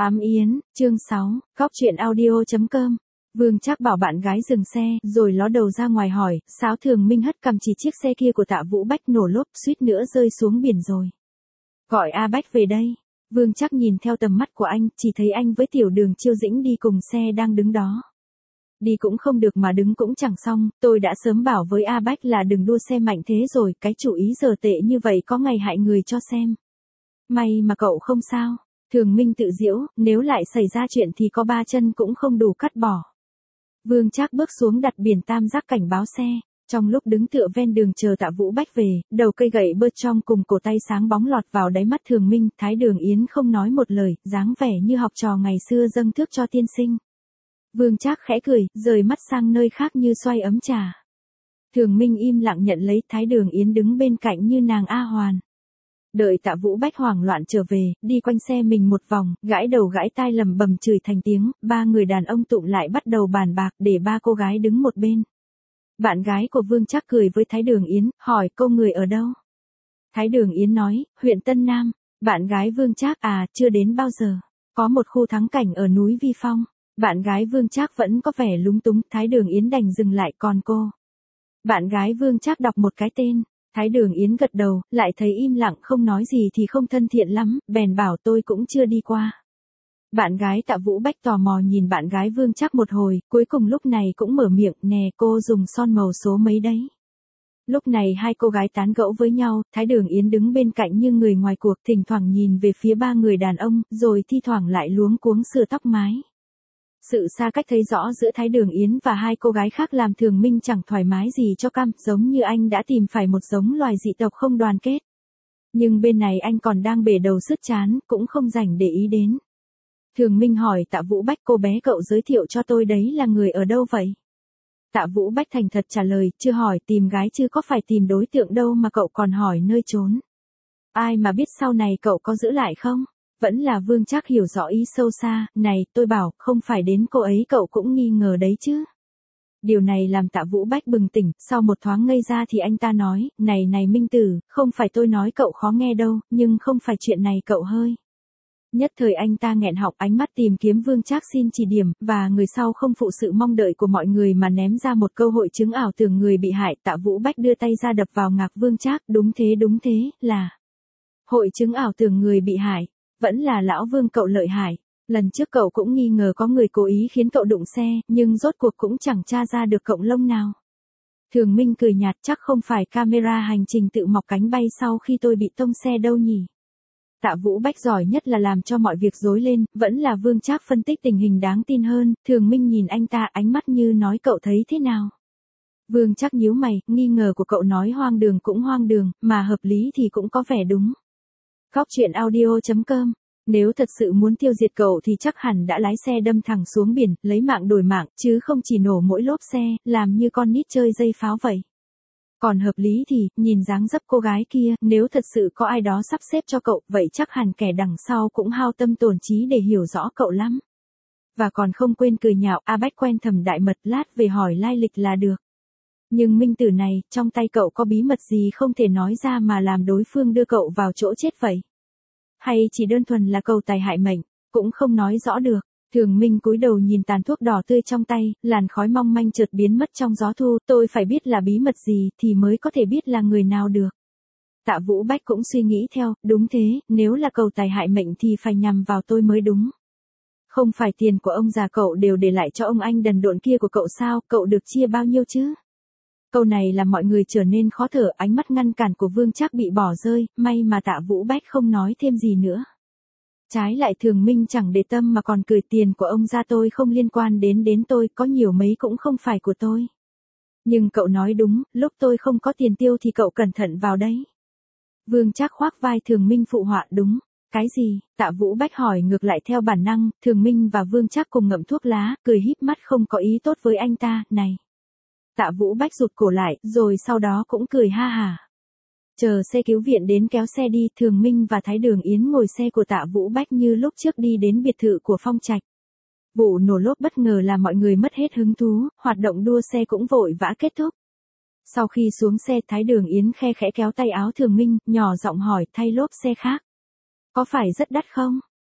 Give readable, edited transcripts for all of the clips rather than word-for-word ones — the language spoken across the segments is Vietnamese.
Ám Yến, chương 6, Cóc truyện audio.com. Vương Trác bảo bạn gái dừng xe, rồi ló đầu ra ngoài hỏi, Sáo Thường Minh hất cằm chỉ chiếc xe kia của Tạ Vũ Bách nổ lốp, suýt nữa rơi xuống biển rồi. Gọi A Bách về đây. Vương Trác nhìn theo tầm mắt của anh, chỉ thấy anh với Tiểu Đường Chiêu Dĩnh đi cùng xe đang đứng đó. Đi cũng không được mà đứng cũng chẳng xong, tôi đã sớm bảo với A Bách là đừng đua xe mạnh thế rồi, cái chủ ý giờ tệ như vậy có ngày hại người cho xem. May mà cậu không sao. Thường Minh tự giễu, nếu lại xảy ra chuyện thì có ba chân cũng không đủ cắt bỏ. Vương Trác bước xuống đặt biển tam giác cảnh báo xe. Trong lúc đứng tựa ven đường chờ Tạ Vũ Bách về, đầu cây gậy bơ trong cùng cổ tay sáng bóng lọt vào đáy mắt Thường Minh, Thái Đường Yến không nói một lời, dáng vẻ như học trò ngày xưa dâng thước cho tiên sinh. Vương Trác khẽ cười, rời mắt sang nơi khác như xoay ấm trà. Thường Minh im lặng nhận lấy, Thái Đường Yến đứng bên cạnh như nàng A Hoàn. Đợi Tạ Vũ Bách hoảng loạn trở về, đi quanh xe mình một vòng, gãi đầu gãi tai lầm bầm chửi thành tiếng, ba người đàn ông tụm lại bắt đầu bàn bạc để ba cô gái đứng một bên. Bạn gái của Vương Trác cười với Thái Đường Yến, hỏi cô người ở đâu? Thái Đường Yến nói, huyện Tân Nam. Bạn gái Vương Trác, à, chưa đến bao giờ. Có một khu thắng cảnh ở núi Vi Phong. Bạn gái Vương Trác vẫn có vẻ lúng túng, Thái Đường Yến đành dừng lại, còn cô. Bạn gái Vương Trác đọc một cái tên. Thái Đường Yến gật đầu, lại thấy im lặng không nói gì thì không thân thiện lắm, bèn bảo tôi cũng chưa đi qua. Bạn gái Tạ Vũ Bách tò mò nhìn bạn gái Vương Trác một hồi, cuối cùng lúc này cũng mở miệng, nè cô dùng son màu số mấy đấy. Lúc này hai cô gái tán gẫu với nhau, Thái Đường Yến đứng bên cạnh như người ngoài cuộc, thỉnh thoảng nhìn về phía ba người đàn ông, rồi thi thoảng lại luống cuống sửa tóc mái. Sự xa cách thấy rõ giữa Thái Đường Yến và hai cô gái khác làm Thường Minh chẳng thoải mái gì cho cam, giống như anh đã tìm phải một giống loài dị tộc không đoàn kết. Nhưng bên này anh còn đang bể đầu sứt chán, cũng không rảnh để ý đến. Thường Minh hỏi Tạ Vũ Bách, cô bé cậu giới thiệu cho tôi đấy là người ở đâu vậy? Tạ Vũ Bách thành thật trả lời, chưa hỏi tìm gái chứ có phải tìm đối tượng đâu mà cậu còn hỏi nơi trốn. Ai mà biết sau này cậu có giữ lại không? Vẫn là Vương Trác hiểu rõ ý sâu xa, này, tôi bảo, không phải đến cô ấy cậu cũng nghi ngờ đấy chứ. Điều này làm Tạ Vũ Bách bừng tỉnh, sau một thoáng ngây ra thì anh ta nói, này Minh Tử, không phải tôi nói cậu khó nghe đâu, nhưng không phải chuyện này cậu hơi. Nhất thời anh ta nghẹn họng, ánh mắt tìm kiếm Vương Trác xin chỉ điểm, và người sau không phụ sự mong đợi của mọi người mà ném ra một câu hội chứng ảo tưởng người bị hại. Tạ Vũ Bách đưa tay ra đập vào ngạc Vương Trác, đúng thế, là hội chứng ảo tưởng người bị hại. Vẫn là lão Vương cậu lợi hại. Lần trước cậu cũng nghi ngờ có người cố ý khiến cậu đụng xe, nhưng rốt cuộc cũng chẳng tra ra được cọng lông nào. Thường Minh cười nhạt, chắc không phải camera hành trình tự mọc cánh bay sau khi tôi bị tông xe đâu nhỉ. Tạ Vũ Bách giỏi nhất là làm cho mọi việc rối lên, vẫn là Vương Trác phân tích tình hình đáng tin hơn. Thường Minh nhìn anh ta, ánh mắt như nói, cậu thấy thế nào? Vương Trác nhíu mày, nghi ngờ của cậu nói hoang đường cũng hoang đường, mà hợp lý thì cũng có vẻ đúng. Cóc truyện audio.com. Nếu thật sự muốn tiêu diệt cậu thì chắc hẳn đã lái xe đâm thẳng xuống biển, lấy mạng đổi mạng, chứ không chỉ nổ mỗi lốp xe, làm như con nít chơi dây pháo vậy. Còn hợp lý thì, nhìn dáng dấp cô gái kia, nếu thật sự có ai đó sắp xếp cho cậu, vậy chắc hẳn kẻ đằng sau cũng hao tâm tổn trí để hiểu rõ cậu lắm. Và còn không quên cười nhạo, A Bách quen thầm đại mật, lát về hỏi lai lịch là được. Nhưng Minh Tử này, trong tay cậu có bí mật gì không thể nói ra mà làm đối phương đưa cậu vào chỗ chết vậy? Hay chỉ đơn thuần là cầu tài hại mệnh, cũng không nói rõ được. Thường Minh cúi đầu nhìn tàn thuốc đỏ tươi trong tay, làn khói mong manh chợt biến mất trong gió thu, tôi phải biết là bí mật gì thì mới có thể biết là người nào được. Tạ Vũ Bách cũng suy nghĩ theo, đúng thế, nếu là cầu tài hại mệnh thì phải nhằm vào tôi mới đúng. Không phải tiền của ông già cậu đều để lại cho ông anh đần độn kia của cậu sao, cậu được chia bao nhiêu chứ? Câu này làm mọi người trở nên khó thở, ánh mắt ngăn cản của Vương Trác bị bỏ rơi, may mà Tạ Vũ Bách không nói thêm gì nữa. Trái lại Thường Minh chẳng để tâm mà còn cười, tiền của ông gia tôi không liên quan đến tôi, có nhiều mấy cũng không phải của tôi. Nhưng cậu nói đúng, lúc tôi không có tiền tiêu thì cậu cẩn thận vào đấy. Vương Trác khoác vai Thường Minh phụ họa, đúng. Cái gì? Tạ Vũ Bách hỏi ngược lại theo bản năng. Thường Minh và Vương Trác cùng ngậm thuốc lá, cười híp mắt không có ý tốt với anh ta, này. Tạ Vũ Bách rụt cổ lại, rồi sau đó cũng cười ha hả. Chờ xe cứu viện đến kéo xe đi, Thường Minh và Thái Đường Yến ngồi xe của Tạ Vũ Bách như lúc trước đi đến biệt thự của Phong Trạch. Vụ nổ lốp bất ngờ làm mọi người mất hết hứng thú, hoạt động đua xe cũng vội vã kết thúc. Sau khi xuống xe, Thái Đường Yến khe khẽ kéo tay áo Thường Minh, nhỏ giọng hỏi, thay lốp xe khác. Có phải rất đắt không?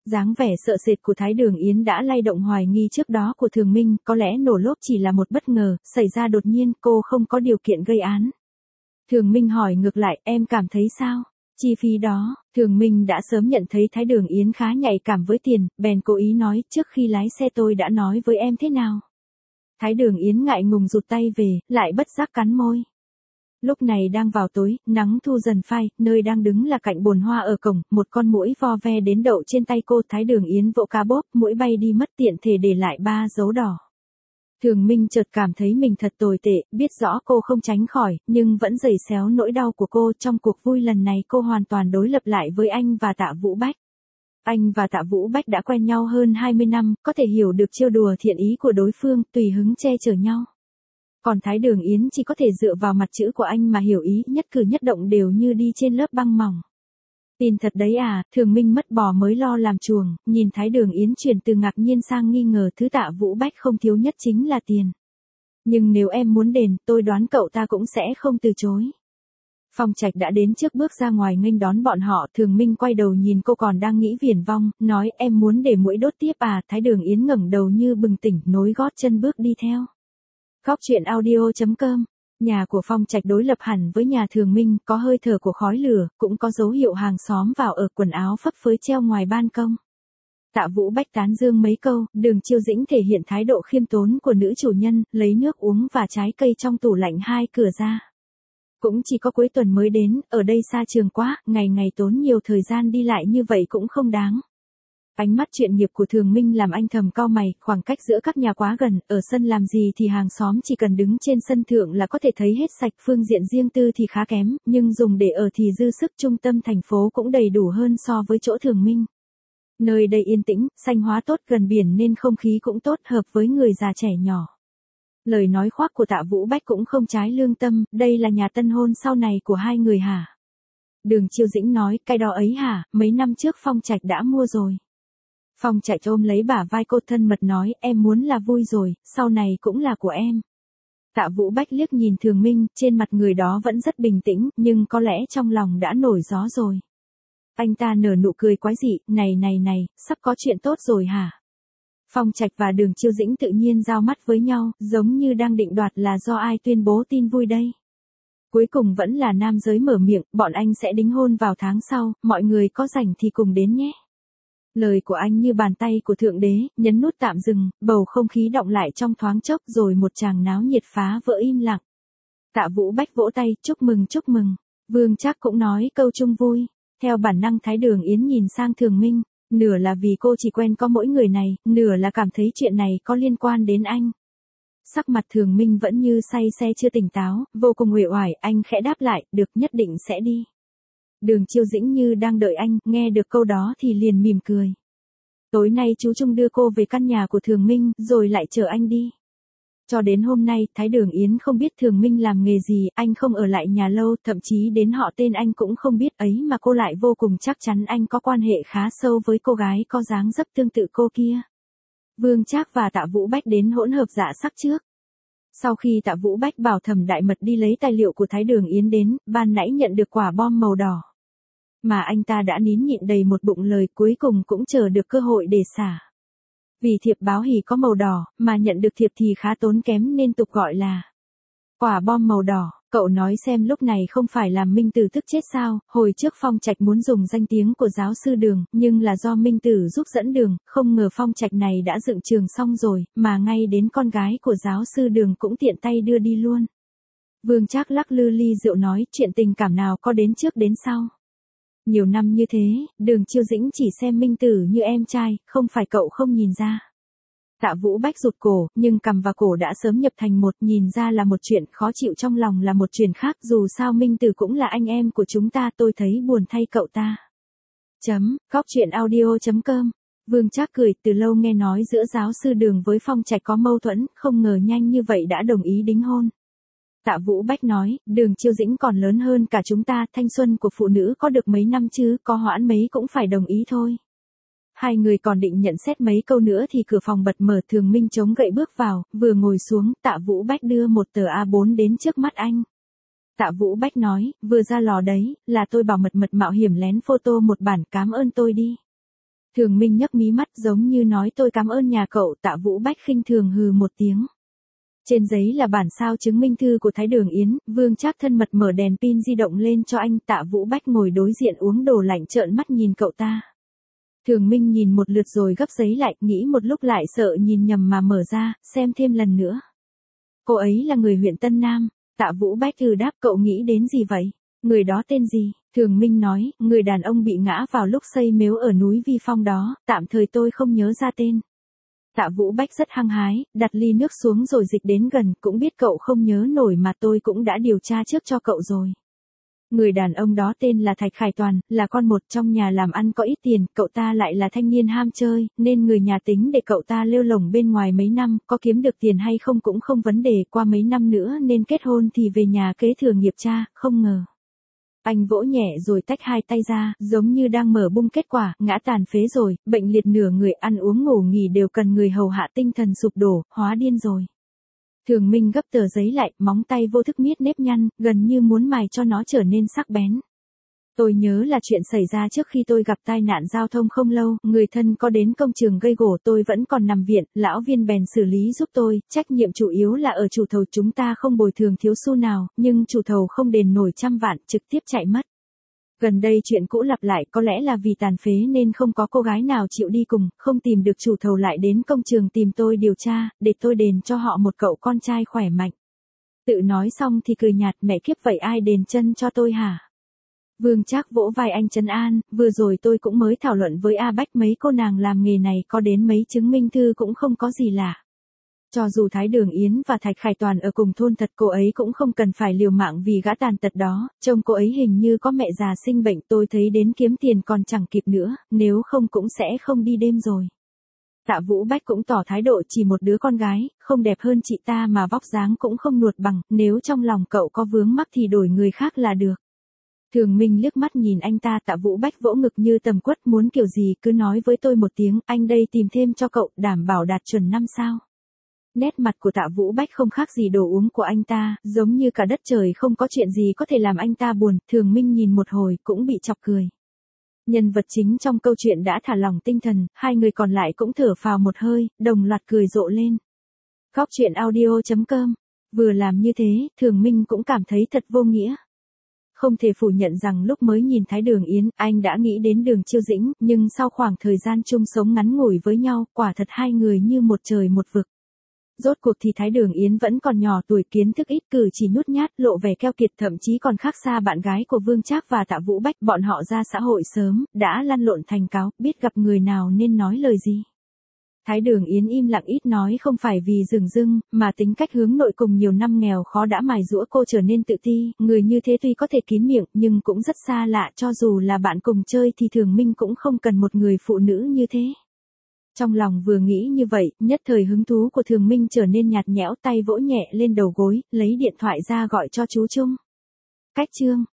Dáng vẻ sợ sệt của Thái Đường Yến đã lay động hoài nghi trước đó của Thường Minh, có lẽ nổ lốp chỉ là một bất ngờ, xảy ra đột nhiên, cô không có điều kiện gây án. Thường Minh hỏi ngược lại, em cảm thấy sao? Chi phí đó, Thường Minh đã sớm nhận thấy Thái Đường Yến khá nhạy cảm với tiền, bèn cố ý nói, trước khi lái xe tôi đã nói với em thế nào? Thái Đường Yến ngại ngùng rụt tay về, lại bất giác cắn môi. Lúc này đang vào tối, nắng thu dần phai, nơi đang đứng là cạnh bồn hoa ở cổng, một con muỗi vo ve đến đậu trên tay cô. Thái Đường Yến vỗ cá bốp, muỗi bay đi mất, tiện thể để lại 3 dấu đỏ. Thường Minh chợt cảm thấy mình thật tồi tệ, biết rõ cô không tránh khỏi, nhưng vẫn giày xéo nỗi đau của cô. Trong cuộc vui lần này cô hoàn toàn đối lập lại với anh và Tạ Vũ Bách. Anh và Tạ Vũ Bách đã quen nhau hơn 20 năm, có thể hiểu được trêu đùa thiện ý của đối phương, tùy hứng che chở nhau. Còn Thái Đường Yến chỉ có thể dựa vào mặt chữ của anh mà hiểu ý, nhất cử nhất động đều như đi trên lớp băng mỏng. Tin thật đấy à, Thường Minh mất bò mới lo làm chuồng, nhìn Thái Đường Yến chuyển từ ngạc nhiên sang nghi ngờ, thứ Tạ Vũ Bách không thiếu nhất chính là tiền. Nhưng nếu em muốn đền, tôi đoán cậu ta cũng sẽ không từ chối. Phong Trạch đã đến trước bước ra ngoài nghênh đón bọn họ. Thường Minh quay đầu nhìn cô còn đang nghĩ viển vông, nói, em muốn để muỗi đốt tiếp à? Thái Đường Yến ngẩng đầu như bừng tỉnh, nối gót chân bước đi theo. Góc truyện audio.com. Nhà của Phong Trạch đối lập hẳn với nhà Thường Minh, có hơi thở của khói lửa, cũng có dấu hiệu hàng xóm vào ở, quần áo phấp phới treo ngoài ban công. Tạ Vũ Bách tán dương mấy câu, Đường Chiêu Dĩnh thể hiện thái độ khiêm tốn của nữ chủ nhân, lấy nước uống và trái cây trong tủ lạnh hai cửa ra. Cũng chỉ có cuối tuần mới đến, ở đây xa trường quá, ngày ngày tốn nhiều thời gian đi lại như vậy cũng không đáng. Ánh mắt chuyện nghiệp của Thường Minh làm anh thầm cau mày, khoảng cách giữa các nhà quá gần, ở sân làm gì thì hàng xóm chỉ cần đứng trên sân thượng là có thể thấy hết sạch, phương diện riêng tư thì khá kém, nhưng dùng để ở thì dư sức. Trung tâm thành phố cũng đầy đủ hơn so với chỗ Thường Minh. Nơi đây yên tĩnh, xanh hóa tốt, gần biển nên không khí cũng tốt, hợp với người già trẻ nhỏ. Lời nói khoác của Tạ Vũ Bách cũng không trái lương tâm, đây là nhà tân hôn sau này của hai người hả? Đường Chiêu Dĩnh nói, cái đó ấy hả, mấy năm trước Phong Trạch đã mua rồi. Phong Trạch ôm lấy bả vai cô thân mật nói, em muốn là vui rồi, sau này cũng là của em. Tạ Vũ Bách liếc nhìn Thường Minh, trên mặt người đó vẫn rất bình tĩnh, nhưng có lẽ trong lòng đã nổi gió rồi. Anh ta nở nụ cười quái dị, này, sắp có chuyện tốt rồi hả? Phong Trạch và Đường Chiêu Dĩnh tự nhiên giao mắt với nhau, giống như đang định đoạt là do ai tuyên bố tin vui đây. Cuối cùng vẫn là nam giới mở miệng, bọn anh sẽ đính hôn vào tháng sau, mọi người có rảnh thì cùng đến nhé. Lời của anh như bàn tay của Thượng Đế, nhấn nút tạm dừng, bầu không khí đọng lại trong thoáng chốc rồi một tràng náo nhiệt phá vỡ im lặng. Tạ Vũ Bách vỗ tay, chúc mừng. Vương Trác cũng nói câu chung vui. Theo bản năng Thái Đường Yến nhìn sang Thường Minh, nửa là vì cô chỉ quen có mỗi người này, nửa là cảm thấy chuyện này có liên quan đến anh. Sắc mặt Thường Minh vẫn như say xe chưa tỉnh táo, vô cùng uể oải, anh khẽ đáp lại, được, nhất định sẽ đi. Đường Chiêu Dĩnh như đang đợi anh, nghe được câu đó thì liền mỉm cười. Tối nay chú Trung đưa cô về căn nhà của Thường Minh, rồi lại chở anh đi. Cho đến hôm nay, Thái Đường Yến không biết Thường Minh làm nghề gì, anh không ở lại nhà lâu, thậm chí đến họ tên anh cũng không biết, ấy mà cô lại vô cùng chắc chắn anh có quan hệ khá sâu với cô gái có dáng dấp tương tự cô kia. Vương Trác và Tạ Vũ Bách đến hỗn hợp dạ sắc trước. Sau khi Tạ Vũ Bách bảo Thẩm Đại Mật đi lấy tài liệu của Thái Đường Yến đến, ban nãy nhận được quả bom màu đỏ. Mà anh ta đã nín nhịn đầy một bụng lời, cuối cùng cũng chờ được cơ hội để xả. Vì thiệp báo hỉ có màu đỏ, mà nhận được thiệp thì khá tốn kém nên tục gọi là quả bom màu đỏ. Cậu nói xem lúc này không phải làm Minh Tử tức chết sao? Hồi trước Phong Trạch muốn dùng danh tiếng của giáo sư Đường, nhưng là do Minh Tử giúp dẫn đường, không ngờ Phong Trạch này đã dựng trường xong rồi, mà ngay đến con gái của giáo sư Đường cũng tiện tay đưa đi luôn. Vương Trác lắc lư ly rượu nói, chuyện tình cảm nào có đến trước đến sau. Nhiều năm như thế, Đường Chiêu Dĩnh chỉ xem Minh Tử như em trai, không phải cậu không nhìn ra. Tạ Vũ Bách rụt cổ, nhưng cằm và cổ đã sớm nhập thành một, nhìn ra là một chuyện, khó chịu trong lòng là một chuyện khác, dù sao Minh Tử cũng là anh em của chúng ta, tôi thấy buồn thay cậu ta. Góc truyện audio.com. Vương Trác cười, từ lâu nghe nói giữa giáo sư Đường với Phong Trạch có mâu thuẫn, không ngờ nhanh như vậy đã đồng ý đính hôn. Tạ Vũ Bách nói, Đường Chiêu Dĩnh còn lớn hơn cả chúng ta, thanh xuân của phụ nữ có được mấy năm chứ, có hoãn mấy cũng phải đồng ý thôi. Hai người còn định nhận xét mấy câu nữa thì cửa phòng bật mở, Thường Minh chống gậy bước vào, vừa ngồi xuống, Tạ Vũ Bách đưa một tờ A4 đến trước mắt anh. Tạ Vũ Bách nói, vừa ra lò đấy, là tôi bảo mật mạo hiểm lén photo một bản, cám ơn tôi đi. Thường Minh nhấc mí mắt giống như nói tôi cảm ơn nhà cậu. Tạ Vũ Bách khinh thường hừ một tiếng. Trên giấy là bản sao chứng minh thư của Thái Đường Yến, Vương Trác thân mật mở đèn pin di động lên cho anh. Tạ Vũ Bách ngồi đối diện uống đồ lạnh trợn mắt nhìn cậu ta. Thường Minh nhìn một lượt rồi gấp giấy lại, nghĩ một lúc lại sợ nhìn nhầm mà mở ra, xem thêm lần nữa. Cô ấy là người huyện Tân Nam. Tạ Vũ Bách đáp, cậu nghĩ đến gì vậy? Người đó tên gì? Thường Minh nói, người đàn ông bị ngã vào lúc xây miếu ở núi Vi Phong đó, tạm thời tôi không nhớ ra tên. Tạ Vũ Bách rất hăng hái, đặt ly nước xuống rồi dịch đến gần, cũng biết cậu không nhớ nổi mà tôi cũng đã điều tra trước cho cậu rồi. Người đàn ông đó tên là Thạch Khải Toàn, là con một trong nhà làm ăn có ít tiền, cậu ta lại là thanh niên ham chơi, nên người nhà tính để cậu ta lêu lổng bên ngoài mấy năm, có kiếm được tiền hay không cũng không vấn đề, qua mấy năm nữa nên kết hôn thì về nhà kế thừa nghiệp cha, không ngờ. Anh vỗ nhẹ rồi tách hai tay ra, giống như đang mở bung kết quả, ngã tàn phế rồi, bệnh liệt nửa người, ăn uống ngủ nghỉ đều cần người hầu hạ, tinh thần sụp đổ, hóa điên rồi. Thường Minh gấp tờ giấy lại, móng tay vô thức miết nếp nhăn, gần như muốn mài cho nó trở nên sắc bén. Tôi nhớ là chuyện xảy ra trước khi tôi gặp tai nạn giao thông không lâu, người thân có đến công trường gây gổ, tôi vẫn còn nằm viện, lão Viên bèn xử lý giúp tôi, trách nhiệm chủ yếu là ở chủ thầu, chúng ta không bồi thường thiếu xu nào, nhưng chủ thầu không đền nổi 100 vạn, trực tiếp chạy mất. Gần đây chuyện cũ lặp lại, có lẽ là vì tàn phế nên không có cô gái nào chịu đi cùng, không tìm được chủ thầu lại đến công trường tìm tôi điều tra, để tôi đền cho họ một cậu con trai khỏe mạnh. Tự nói xong thì cười nhạt, mẹ kiếp vậy ai đền chân cho tôi hả? Vương Trác vỗ vai anh trấn an, vừa rồi tôi cũng mới thảo luận với A Bách, mấy cô nàng làm nghề này có đến mấy chứng minh thư cũng không có gì lạ. Cho dù Thái Đường Yến và Thạch Khải Toàn ở cùng thôn thật, cô ấy cũng không cần phải liều mạng vì gã tàn tật đó, trông cô ấy hình như có mẹ già sinh bệnh, tôi thấy đến kiếm tiền còn chẳng kịp nữa, nếu không cũng sẽ không đi đêm rồi. Tạ Vũ Bách cũng tỏ thái độ, chỉ một đứa con gái, không đẹp hơn chị ta mà vóc dáng cũng không nuột bằng, nếu trong lòng cậu có vướng mắc thì đổi người khác là được. Thường Minh liếc mắt nhìn anh ta, Tạ Vũ Bách vỗ ngực như tầm quất, muốn kiểu gì cứ nói với tôi một tiếng, anh đây tìm thêm cho cậu, đảm bảo đạt chuẩn 5 sao. Nét mặt của Tạ Vũ Bách không khác gì đồ uống của anh ta, giống như cả đất trời không có chuyện gì có thể làm anh ta buồn. Thường Minh nhìn một hồi cũng bị chọc cười. Nhân vật chính trong câu chuyện đã thả lỏng tinh thần, hai người còn lại cũng thở phào một hơi, đồng loạt cười rộ lên. Góc truyện audio.com. Vừa làm như thế, Thường Minh cũng cảm thấy thật vô nghĩa. Không thể phủ nhận rằng lúc mới nhìn Thái Đường Yến, anh đã nghĩ đến Đường Chiêu Dĩnh, nhưng sau khoảng thời gian chung sống ngắn ngủi với nhau, quả thật hai người như một trời một vực. Rốt cuộc thì Thái Đường Yến vẫn còn nhỏ tuổi, kiến thức ít, cử chỉ nhút nhát, lộ vẻ keo kiệt, thậm chí còn khác xa bạn gái của Vương Trác và Tạ Vũ Bách. Bọn họ ra xã hội sớm, đã lăn lộn thành cáo, biết gặp người nào nên nói lời gì. Thái Đường Yến im lặng ít nói không phải vì dửng dưng, mà tính cách hướng nội cùng nhiều năm nghèo khó đã mài giũa cô trở nên tự ti. Người như thế tuy có thể kín miệng nhưng cũng rất xa lạ, cho dù là bạn cùng chơi thì Thường Minh cũng không cần một người phụ nữ như thế. Trong lòng vừa nghĩ như vậy, nhất thời hứng thú của Thường Minh trở nên nhạt nhẽo, tay vỗ nhẹ lên đầu gối, lấy điện thoại ra gọi cho chú Trung. Cách chương